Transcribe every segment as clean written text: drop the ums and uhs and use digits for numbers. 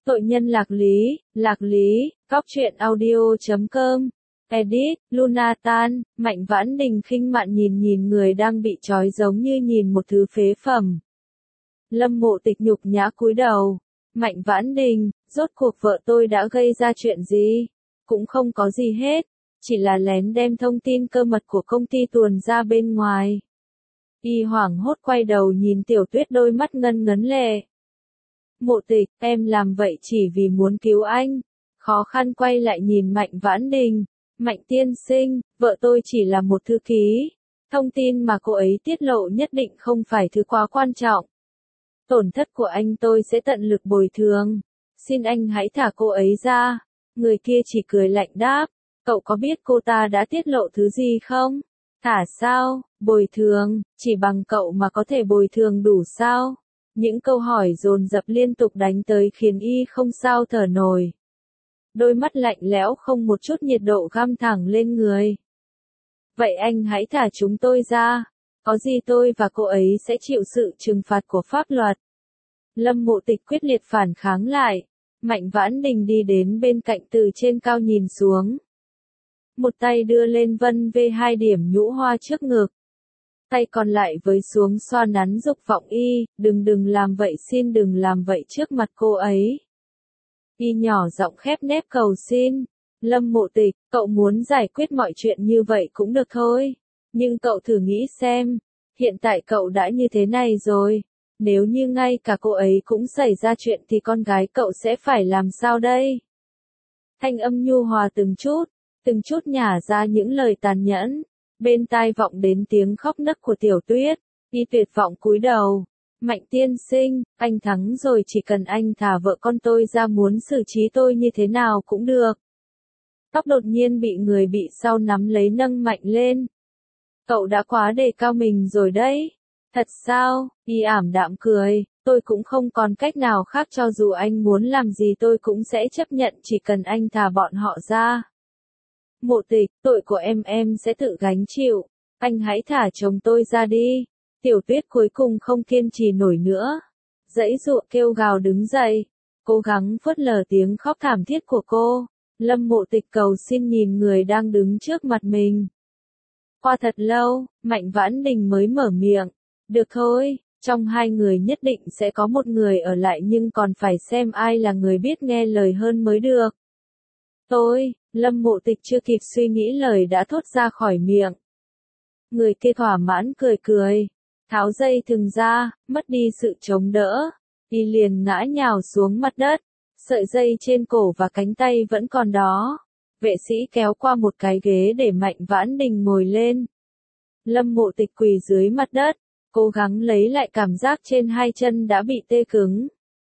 Tội nhân Lạc Lý, Cóc truyện audio.com, edit, Lunatan, Mạnh Vãn Đình khinh mạn nhìn người đang bị trói giống như nhìn một thứ phế phẩm. Lâm Mộ Tịch nhục nhã cúi đầu. Mạnh Vãn Đình, rốt cuộc vợ tôi đã gây ra chuyện gì? Cũng không có gì hết, chỉ là lén đem thông tin cơ mật của công ty tuồn ra bên ngoài. Y hoảng hốt quay đầu nhìn Tiểu Tuyết đôi mắt ngân ngấn lệ. Mộ Tịch, em làm vậy chỉ vì muốn cứu anh. Khó khăn quay lại nhìn Mạnh Vãn Đình. Mạnh tiên sinh, vợ tôi chỉ là một thư ký. Thông tin mà cô ấy tiết lộ nhất định không phải thứ quá quan trọng. Tổn thất của anh tôi sẽ tận lực bồi thường. Xin anh hãy thả cô ấy ra. Người kia chỉ cười lạnh đáp. Cậu có biết cô ta đã tiết lộ thứ gì không? Thả sao? Bồi thường, chỉ bằng cậu mà có thể bồi thường đủ sao? Những câu hỏi dồn dập liên tục đánh tới khiến y không sao thở nổi. Đôi mắt lạnh lẽo không một chút nhiệt độ găm thẳng lên người. Vậy anh hãy thả chúng tôi ra. Có gì tôi và cô ấy sẽ chịu sự trừng phạt của pháp luật. Lâm Mộ Tịch quyết liệt phản kháng lại. Mạnh Vãn Đình đi đến bên cạnh từ trên cao nhìn xuống. Một tay đưa lên vân vê 2 điểm nhũ hoa trước ngực. Tay còn lại với xuống xoa nắn dục vọng y, đừng làm vậy, xin đừng làm vậy trước mặt cô ấy. Y nhỏ giọng khép nép cầu xin. Lâm Mộ Tịch, cậu muốn giải quyết mọi chuyện như vậy cũng được thôi. Nhưng cậu thử nghĩ xem, hiện tại cậu đã như thế này rồi. Nếu như ngay cả cô ấy cũng xảy ra chuyện thì con gái cậu sẽ phải làm sao đây? Thanh âm nhu hòa từng chút nhả ra những lời tàn nhẫn. Bên tai vọng đến tiếng khóc nấc của Tiểu Tuyết. Y tuyệt vọng cúi đầu. Mạnh tiên sinh, anh thắng rồi, chỉ cần anh thả vợ con tôi ra, muốn xử trí tôi như thế nào cũng được. Tóc đột nhiên bị người bị sau nắm lấy nâng mạnh lên. Cậu đã quá đề cao mình rồi đấy. Thật sao? Y ảm đạm cười. Tôi cũng không còn cách nào khác, cho dù anh muốn làm gì tôi cũng sẽ chấp nhận, chỉ cần anh thả bọn họ ra. Mộ Tịch, tội của em sẽ tự gánh chịu. Anh hãy thả chồng tôi ra đi. Tiểu Tuyết cuối cùng không kiên trì nổi nữa. Giãy giụa kêu gào đứng dậy. Cố gắng phớt lờ tiếng khóc thảm thiết của cô. Lâm Mộ Tịch cầu xin nhìn người đang đứng trước mặt mình. Qua thật lâu, Mạnh Vãn Đình mới mở miệng. Được thôi, trong 2 người nhất định sẽ có một người ở lại, nhưng còn phải xem ai là người biết nghe lời hơn mới được. Lâm Mộ Tịch chưa kịp suy nghĩ lời đã thốt ra khỏi miệng. Người kia thỏa mãn cười, tháo dây thừng ra, mất đi sự chống đỡ, y liền ngã nhào xuống mặt đất, sợi dây trên cổ và cánh tay vẫn còn đó. Vệ sĩ kéo qua một cái ghế để Mạnh Vãn Đình ngồi lên. Lâm Mộ Tịch quỳ dưới mặt đất, cố gắng lấy lại cảm giác trên 2 chân đã bị tê cứng.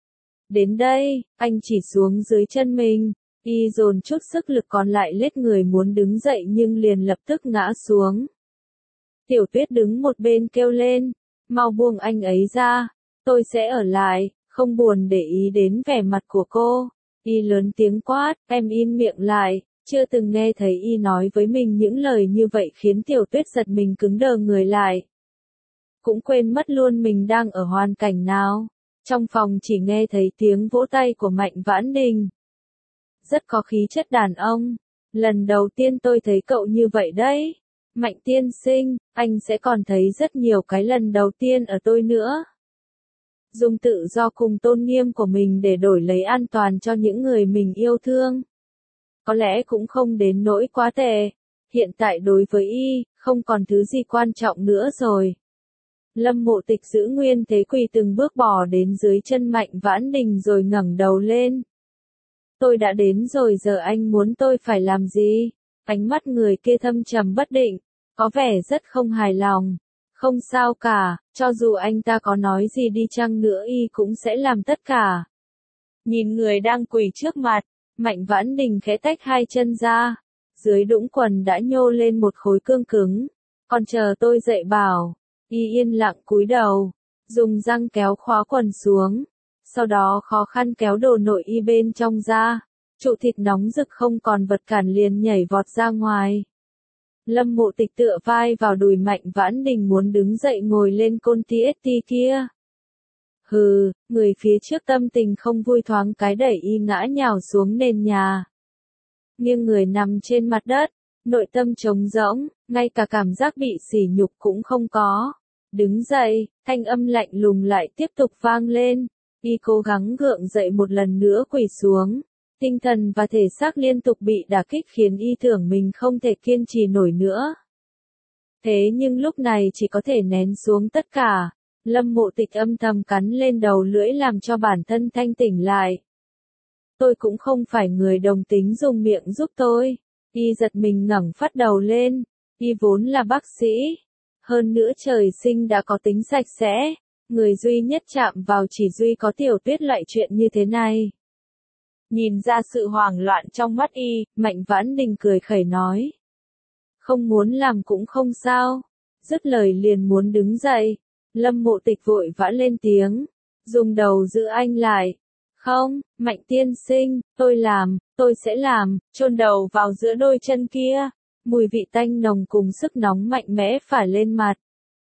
Đến đây, anh chỉ xuống dưới chân mình. Y dồn chút sức lực còn lại lết người muốn đứng dậy nhưng liền lập tức ngã xuống. Tiểu Tuyết đứng một bên kêu lên, mau buông anh ấy ra, tôi sẽ ở lại, không buồn để ý đến vẻ mặt của cô. Y lớn tiếng quát, em im miệng lại, chưa từng nghe thấy Y nói với mình những lời như vậy, khiến Tiểu Tuyết giật mình cứng đờ người lại. Cũng quên mất luôn mình đang ở hoàn cảnh nào. Trong phòng chỉ nghe thấy tiếng vỗ tay của Mạnh Vãn Đình. Rất có khí chất đàn ông. Lần đầu tiên tôi thấy cậu như vậy đấy. Mạnh tiên sinh, anh sẽ còn thấy rất nhiều cái lần đầu tiên ở tôi nữa. Dùng tự do cùng tôn nghiêm của mình để đổi lấy an toàn cho những người mình yêu thương. Có lẽ cũng không đến nỗi quá tệ. Hiện tại đối với Y, không còn thứ gì quan trọng nữa rồi. Lâm Mộ Tịch giữ nguyên thế quỳ từng bước bỏ đến dưới chân Mạnh Vãn Đình rồi ngẩng đầu lên. Tôi đã đến rồi, giờ anh muốn tôi phải làm gì? Ánh mắt người kia thâm trầm bất định, có vẻ rất không hài lòng. Không sao cả, cho dù anh ta có nói gì đi chăng nữa Y cũng sẽ làm tất cả. Nhìn người đang quỳ trước mặt, Mạnh Vãn Đình khẽ tách 2 chân ra. Dưới đũng quần đã nhô lên một khối cương cứng. Còn chờ tôi dậy bảo. Y yên lặng cúi đầu, dùng răng kéo khóa quần xuống. Sau đó khó khăn kéo đồ nội y bên trong ra. Trụ thịt nóng rực không còn vật cản liền nhảy vọt ra ngoài. Lâm Mộ Tịch tựa vai vào đùi Mạnh Vãn Đình muốn đứng dậy ngồi lên côn TST kia. Hừ, người phía trước tâm tình không vui thoáng cái đẩy y ngã nhào xuống nền nhà. Nghiêng người nằm trên mặt đất, nội tâm trống rỗng, ngay cả cảm giác bị sỉ nhục cũng không có. Đứng dậy, thanh âm lạnh lùng lại tiếp tục vang lên. Y cố gắng gượng dậy một lần nữa quỳ xuống. Tinh thần và thể xác liên tục bị đả kích khiến y tưởng mình không thể kiên trì nổi nữa. Thế nhưng lúc này chỉ có thể nén xuống tất cả. Lâm Mộ Tịch âm thầm cắn lên đầu lưỡi làm cho bản thân thanh tỉnh lại. Tôi cũng không phải người đồng tính dùng miệng giúp tôi. Y giật mình ngẩng phát đầu lên. Y vốn là bác sĩ. Hơn nữa trời sinh đã có tính sạch sẽ. Người duy nhất chạm vào chỉ duy có Tiểu Tuyết loại chuyện như thế này. Nhìn ra sự hoảng loạn trong mắt y, Mạnh Vãn Đình cười khẩy nói. Không muốn làm cũng không sao. Dứt lời liền muốn đứng dậy. Lâm Mộ Tịch vội vã lên tiếng. Dùng đầu giữ anh lại. Không, Mạnh tiên sinh, tôi sẽ làm, chôn đầu vào giữa đôi chân kia. Mùi vị tanh nồng cùng sức nóng mạnh mẽ phả lên mặt.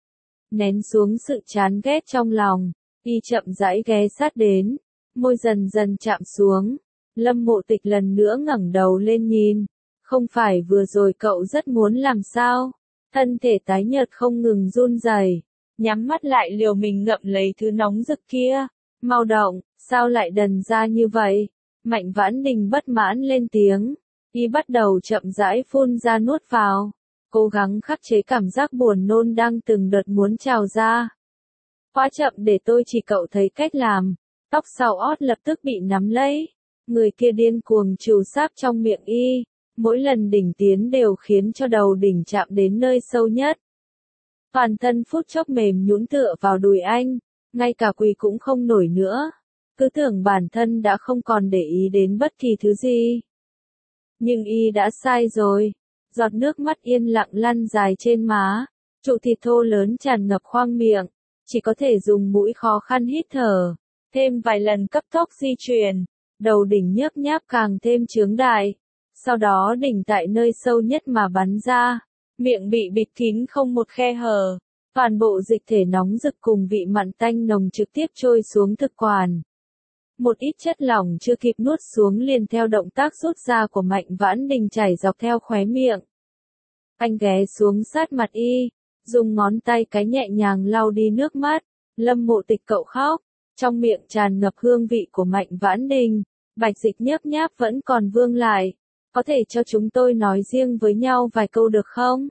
Nén xuống sự chán ghét trong lòng, y chậm rãi ghé sát đến, môi dần dần chạm xuống. Lâm Mộ Tịch lần nữa ngẩng đầu lên nhìn. Không phải vừa rồi cậu rất muốn làm sao? Thân thể tái nhợt không ngừng run rẩy, nhắm mắt lại liều mình ngậm lấy thứ nóng rực kia. Mau động, sao lại đần ra như vậy? Mạnh Vãn Đình bất mãn lên tiếng. Y bắt đầu chậm rãi phun ra nuốt vào. Cố gắng khắc chế cảm giác buồn nôn đang từng đợt muốn trào ra. Quá chậm để tôi chỉ cậu thấy cách làm. Tóc sau ót lập tức bị nắm lấy. Người kia điên cuồng trù sáp trong miệng y. Mỗi lần đỉnh tiến đều khiến cho đầu đỉnh chạm đến nơi sâu nhất. Toàn thân phút chốc mềm nhũn tựa vào đùi anh. Ngay cả quỳ cũng không nổi nữa. Cứ tưởng bản thân đã không còn để ý đến bất kỳ thứ gì. Nhưng y đã sai rồi. Giọt nước mắt yên lặng lăn dài trên má. Trụ thịt thô lớn tràn ngập khoang miệng. Chỉ có thể dùng mũi khó khăn hít thở. Thêm vài lần cấp tốc di chuyển. Đầu đỉnh nhớp nháp càng thêm chướng đại. Sau đó đỉnh tại nơi sâu nhất mà bắn ra. Miệng bị bịt kín không một khe hở. Toàn bộ dịch thể nóng rực cùng vị mặn tanh nồng trực tiếp trôi xuống thực quản. Một ít chất lỏng chưa kịp nuốt xuống liền theo động tác rút ra của Mạnh Vãn Đình chảy dọc theo khóe miệng. Anh ghé xuống sát mặt y, dùng ngón tay cái nhẹ nhàng lau đi nước mắt. Lâm Mộ Tịch cậu khóc, trong miệng tràn ngập hương vị của Mạnh Vãn Đình, bạch dịch nhớp nháp vẫn còn vương lại. Có thể cho chúng tôi nói riêng với nhau vài câu được không?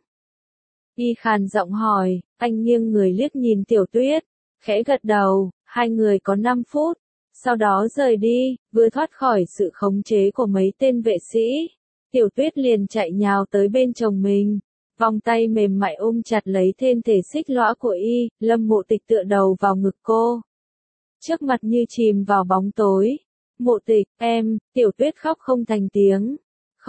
Y khàn giọng hỏi, anh nghiêng người liếc nhìn Tiểu Tuyết, khẽ gật đầu, hai người có 5 phút. Sau đó rời đi, vừa thoát khỏi sự khống chế của mấy tên vệ sĩ. Tiểu Tuyết liền chạy nhào tới bên chồng mình. Vòng tay mềm mại ôm chặt lấy thêm thể xích lõa của y, Lâm Mộ Tịch tựa đầu vào ngực cô. Trước mặt như chìm vào bóng tối. Mộ Tịch, em, Tiểu Tuyết khóc không thành tiếng.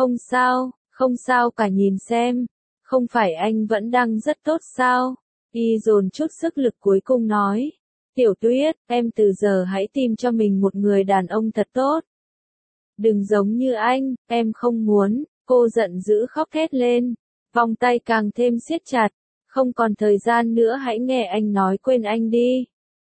Không sao cả nhìn xem. Không phải anh vẫn đang rất tốt sao? Y dồn chút sức lực cuối cùng nói. Tiểu Tuyết, em từ giờ hãy tìm cho mình một người đàn ông thật tốt. Đừng giống như anh, em không muốn, cô giận dữ khóc thét lên. Vòng tay càng thêm siết chặt, không còn thời gian nữa hãy nghe anh nói quên anh đi.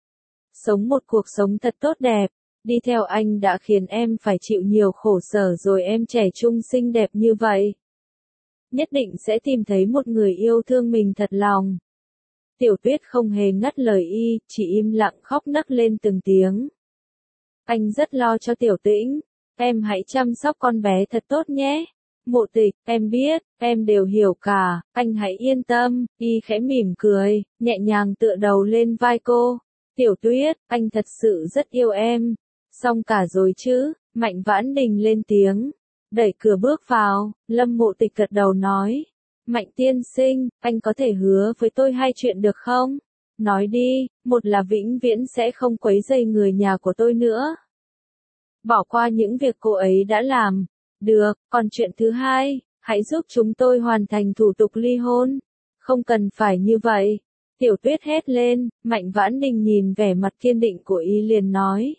Sống một cuộc sống thật tốt đẹp, đi theo anh đã khiến em phải chịu nhiều khổ sở rồi em trẻ trung xinh đẹp như vậy. Nhất định sẽ tìm thấy một người yêu thương mình thật lòng. Tiểu Tuyết không hề ngắt lời y, chỉ im lặng khóc nấc lên từng tiếng. Anh rất lo cho Tiểu Tĩnh, em hãy chăm sóc con bé thật tốt nhé. Mộ Tịch, em biết, em đều hiểu cả, anh hãy yên tâm. Y khẽ mỉm cười, nhẹ nhàng tựa đầu lên vai cô. Tiểu Tuyết, anh thật sự rất yêu em. Xong cả rồi chứ? Mạnh Vãn Đình lên tiếng, đẩy cửa bước vào. Lâm Mộ Tịch gật đầu nói. Mạnh tiên sinh, anh có thể hứa với tôi 2 chuyện được không? Nói đi, một là vĩnh viễn sẽ không quấy rầy người nhà của tôi nữa. Bỏ qua những việc cô ấy đã làm. Được, còn chuyện thứ 2, hãy giúp chúng tôi hoàn thành thủ tục ly hôn. Không cần phải như vậy. Tiểu Tuyết hét lên, Mạnh Vãn Đình nhìn vẻ mặt kiên định của y liền nói.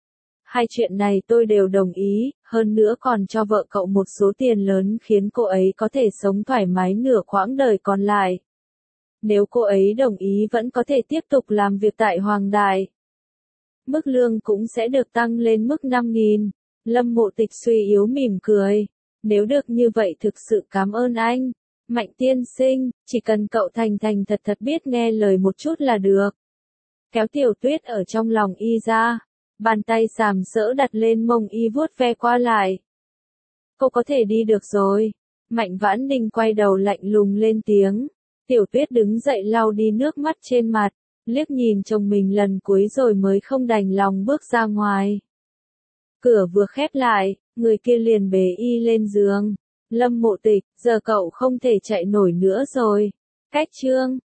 2 chuyện này tôi đều đồng ý, hơn nữa còn cho vợ cậu một số tiền lớn khiến cô ấy có thể sống thoải mái nửa quãng đời còn lại. Nếu cô ấy đồng ý vẫn có thể tiếp tục làm việc tại Hoàng Đại. mức lương cũng sẽ được tăng lên mức 5.000. Lâm Mộ Tịch suy yếu mỉm cười. Nếu được như vậy thực sự cảm ơn anh. Mạnh tiên sinh, chỉ cần cậu thành thành thật thật biết nghe lời một chút là được. Kéo Tiểu Tuyết ở trong lòng y ra. Bàn tay sàm sỡ đặt lên mông y vuốt ve qua lại. Cô có thể đi được rồi. Mạnh Vãn Đình quay đầu lạnh lùng lên tiếng. Tiểu Tuyết đứng dậy lau đi nước mắt trên mặt, liếc nhìn chồng mình lần cuối rồi mới không đành lòng bước ra ngoài. Cửa vừa khép lại, người kia liền bế y lên giường. Lâm Mộ Tịch, giờ cậu không thể chạy nổi nữa rồi. Cách chương